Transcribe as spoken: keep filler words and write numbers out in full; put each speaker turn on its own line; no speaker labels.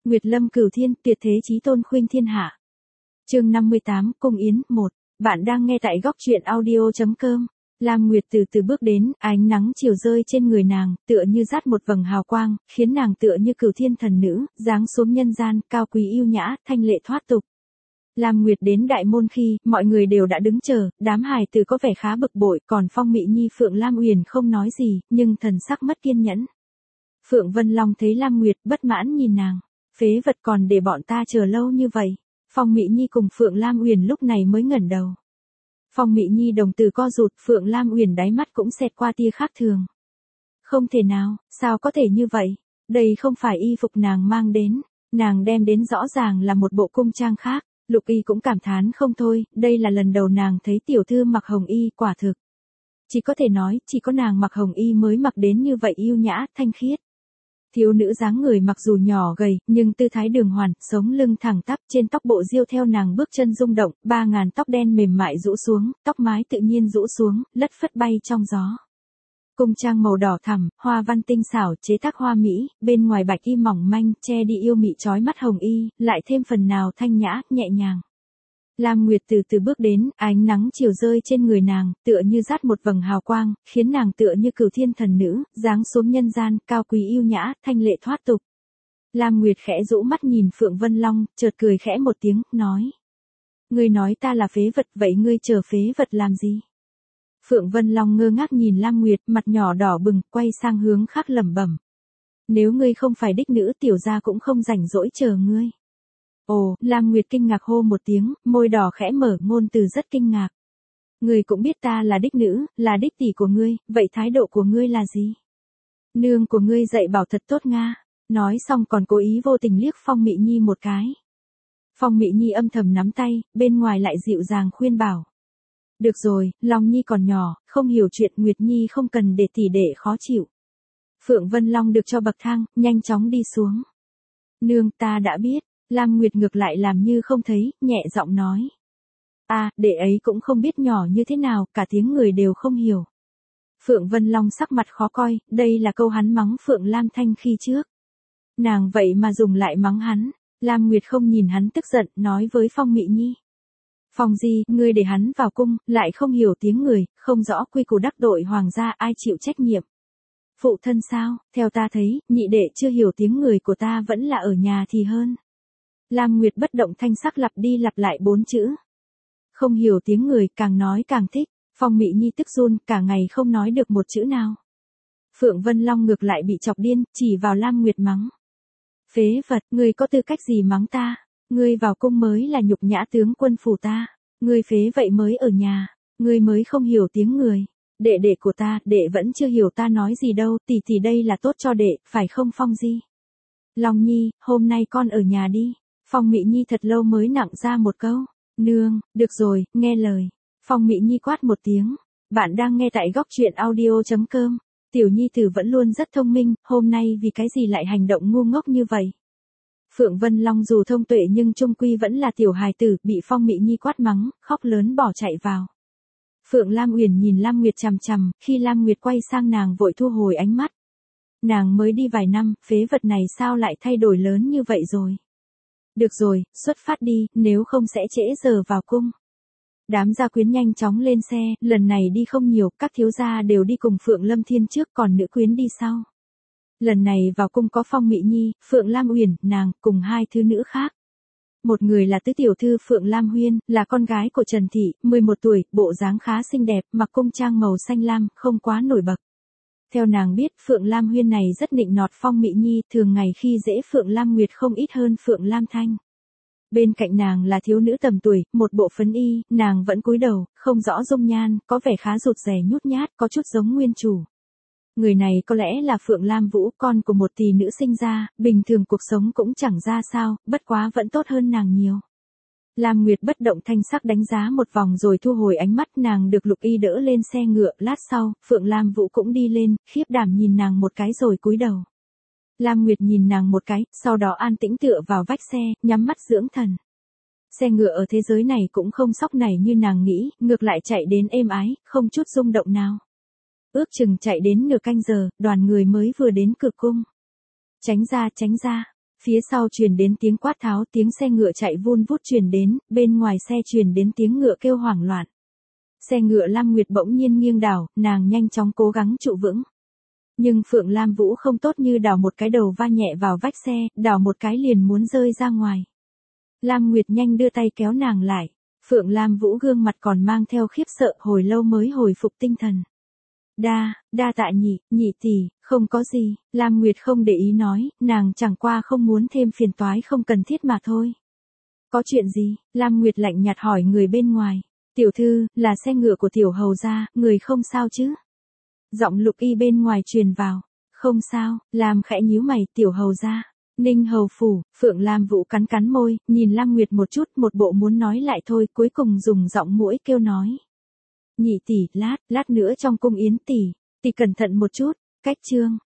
Nguyệt Lâm Cửu Thiên, tuyệt thế chí tôn khuynh thiên hạ. Chương năm mươi tám, Cung Yến, một. Bạn đang nghe tại góc truyện audio chấm com. Lam Nguyệt từ từ bước đến, ánh nắng chiều rơi trên người nàng, tựa như dát một vầng hào quang, khiến nàng tựa như cửu thiên thần nữ, giáng xuống nhân gian, cao quý yêu nhã, thanh lệ thoát tục. Lam Nguyệt đến đại môn khi, mọi người đều đã đứng chờ, đám hài tử có vẻ khá bực bội, còn Phong Mị Nhi Phượng Lam Uyển không nói gì, nhưng thần sắc mất kiên nhẫn. Phượng Vân Long thấy Lam Nguyệt bất mãn nhìn nàng, phế vật còn để bọn ta chờ lâu như vậy. Phong Mị Nhi cùng Phượng Lam Uyển lúc này mới ngẩng đầu. Phong Mị Nhi đồng tử co rụt, Phượng Lam Uyển đáy mắt cũng xẹt qua tia khác thường. Không thể nào, sao có thể như vậy? Đây không phải y phục nàng mang đến, nàng đem đến rõ ràng là một bộ cung trang khác. Lục Y cũng cảm thán không thôi, đây là lần đầu nàng thấy tiểu thư mặc hồng y, quả thực. Chỉ có thể nói, chỉ có nàng mặc hồng y mới mặc đến như vậy yêu nhã, thanh khiết. Thiếu nữ dáng người mặc dù nhỏ gầy, nhưng tư thái đường hoàn, sống lưng thẳng tắp, trên tóc bộ diêu theo nàng bước chân rung động, ba ngàn tóc đen mềm mại rũ xuống, tóc mái tự nhiên rũ xuống, lất phất bay trong gió. Cung trang màu đỏ thẳm, hoa văn tinh xảo, chế tác hoa mỹ, bên ngoài bạch y mỏng manh, che đi yêu mị chói mắt hồng y, lại thêm phần nào thanh nhã, nhẹ nhàng. Lam Nguyệt từ từ bước đến, ánh nắng chiều rơi trên người nàng, tựa như dát một vầng hào quang, khiến nàng tựa như cửu thiên thần nữ, giáng xuống nhân gian, cao quý yêu nhã, thanh lệ thoát tục. Lam Nguyệt khẽ rũ mắt nhìn Phượng Vân Long, chợt cười khẽ một tiếng, nói: Ngươi nói ta là phế vật, vậy ngươi chờ phế vật làm gì? Phượng Vân Long ngơ ngác nhìn Lam Nguyệt, mặt nhỏ đỏ bừng, quay sang hướng khác lẩm bẩm: Nếu ngươi không phải đích nữ, tiểu gia cũng không rảnh rỗi chờ ngươi. Ồ, Lam Nguyệt kinh ngạc hô một tiếng, môi đỏ khẽ mở, ngôn từ rất kinh ngạc. Ngươi cũng biết ta là đích nữ, là đích tỷ của ngươi, vậy thái độ của ngươi là gì? Nương của ngươi dạy bảo thật tốt nga. Nói xong còn cố ý vô tình liếc Phong Mị Nhi một cái. Phong Mị Nhi âm thầm nắm tay, bên ngoài lại dịu dàng khuyên bảo: Được rồi, Long Nhi còn nhỏ, không hiểu chuyện, Nguyệt Nhi không cần để tỷ đệ khó chịu. Phượng Vân Long được cho bậc thang, nhanh chóng đi xuống. Nương, ta đã biết. Lam Nguyệt ngược lại làm như không thấy, nhẹ giọng nói: À, đệ ấy cũng không biết nhỏ như thế nào, cả tiếng người đều không hiểu. Phượng Vân Long sắc mặt khó coi, đây là câu hắn mắng Phượng Lam Thanh khi trước. Nàng vậy mà dùng lại mắng hắn. Lam Nguyệt không nhìn hắn tức giận, nói với Phong Mị Nhi: Phong Di, ngươi để hắn vào cung, lại không hiểu tiếng người, không rõ quy củ đắc tội hoàng gia, ai chịu trách nhiệm? Phụ thân sao? Theo ta thấy, nhị đệ chưa hiểu tiếng người của ta vẫn là ở nhà thì hơn. Lam Nguyệt bất động thanh sắc lặp đi lặp lại bốn chữ. Không hiểu tiếng người, càng nói càng thích. Phong Mị Nhi tức run, cả ngày không nói được một chữ nào. Phượng Vân Long ngược lại bị chọc điên, chỉ vào Lam Nguyệt mắng: Phế vật, ngươi có tư cách gì mắng ta? Ngươi vào cung mới là nhục nhã tướng quân phủ ta. Ngươi phế vậy mới ở nhà. Ngươi mới không hiểu tiếng người. Đệ đệ của ta, đệ vẫn chưa hiểu ta nói gì đâu, tỷ tỷ đây là tốt cho đệ, phải không Phong Di? Long Nhi, hôm nay con ở nhà đi. Phong Mị Nhi thật lâu mới nặng ra một câu: Nương, được rồi, nghe lời. Phong Mị Nhi quát một tiếng. Bạn đang nghe tại góc truyện audio chấm com. Tiểu Nhi tử vẫn luôn rất thông minh, hôm nay vì cái gì lại hành động ngu ngốc như vậy? Phượng Vân Long dù thông tuệ nhưng trung quy vẫn là tiểu hài tử, bị Phong Mị Nhi quát mắng, khóc lớn bỏ chạy vào. Phượng Lam Uyển nhìn Lam Nguyệt chằm chằm, khi Lam Nguyệt quay sang nàng vội thu hồi ánh mắt. Nàng mới đi vài năm, phế vật này sao lại thay đổi lớn như vậy rồi? Được rồi, xuất phát đi, nếu không sẽ trễ giờ vào cung. Đám gia quyến nhanh chóng lên xe, lần này đi không nhiều, các thiếu gia đều đi cùng Phượng Lâm Thiên trước, còn nữ quyến đi sau. Lần này vào cung có Phong Mị Nhi, Phượng Lam Uyển, nàng, cùng hai thứ nữ khác. Một người là tứ tiểu thư Phượng Lam Huyên, là con gái của Trần Thị, mười một tuổi, bộ dáng khá xinh đẹp, mặc cung trang màu xanh lam, không quá nổi bật. Theo nàng biết, Phượng Lam Huyên này rất nịnh nọt Phong Mị Nhi, thường ngày khi dễ Phượng Lam Nguyệt không ít hơn Phượng Lam Thanh. Bên cạnh nàng là thiếu nữ tầm tuổi, một bộ phấn y, nàng vẫn cúi đầu, không rõ dung nhan, có vẻ khá rụt rè nhút nhát, có chút giống nguyên chủ. Người này có lẽ là Phượng Lam Vũ, con của một tỷ nữ sinh ra, bình thường cuộc sống cũng chẳng ra sao, bất quá vẫn tốt hơn nàng nhiều. Lam Nguyệt bất động thanh sắc đánh giá một vòng rồi thu hồi ánh mắt, nàng được Lục Y đỡ lên xe ngựa, lát sau, Phượng Lam Vũ cũng đi lên, khiếp đảm nhìn nàng một cái rồi cúi đầu. Lam Nguyệt nhìn nàng một cái, sau đó an tĩnh tựa vào vách xe, nhắm mắt dưỡng thần. Xe ngựa ở thế giới này cũng không sóc nảy như nàng nghĩ, ngược lại chạy đến êm ái, không chút rung động nào. Ước chừng chạy đến nửa canh giờ, đoàn người mới vừa đến cửa cung. Tránh ra, tránh ra. Phía sau truyền đến tiếng quát tháo, tiếng xe ngựa chạy vun vút truyền đến, bên ngoài xe truyền đến tiếng ngựa kêu hoảng loạn. Xe ngựa Lam Nguyệt bỗng nhiên nghiêng đảo, nàng nhanh chóng cố gắng trụ vững. Nhưng Phượng Lam Vũ không tốt, như đảo một cái đầu va nhẹ vào vách xe, đảo một cái liền muốn rơi ra ngoài. Lam Nguyệt nhanh đưa tay kéo nàng lại. Phượng Lam Vũ gương mặt còn mang theo khiếp sợ, hồi lâu mới hồi phục tinh thần. Đa, đa tạ nhị, nhị tỷ, không có gì, Lam Nguyệt không để ý nói, nàng chẳng qua không muốn thêm phiền toái không cần thiết mà thôi. Có chuyện gì? Lam Nguyệt lạnh nhạt hỏi người bên ngoài. Tiểu thư, là xe ngựa của tiểu hầu gia, người không sao chứ? Giọng Lục Y bên ngoài truyền vào. Không sao, Lam khẽ nhíu mày, tiểu hầu gia. Ninh hầu phủ, Phượng Lam Vũ cắn cắn môi, nhìn Lam Nguyệt một chút, một bộ muốn nói lại thôi, cuối cùng dùng giọng muỗi kêu nói. Nhị tỷ, lát, lát nữa trong cung yến tỷ, tỷ cẩn thận một chút, cách chương.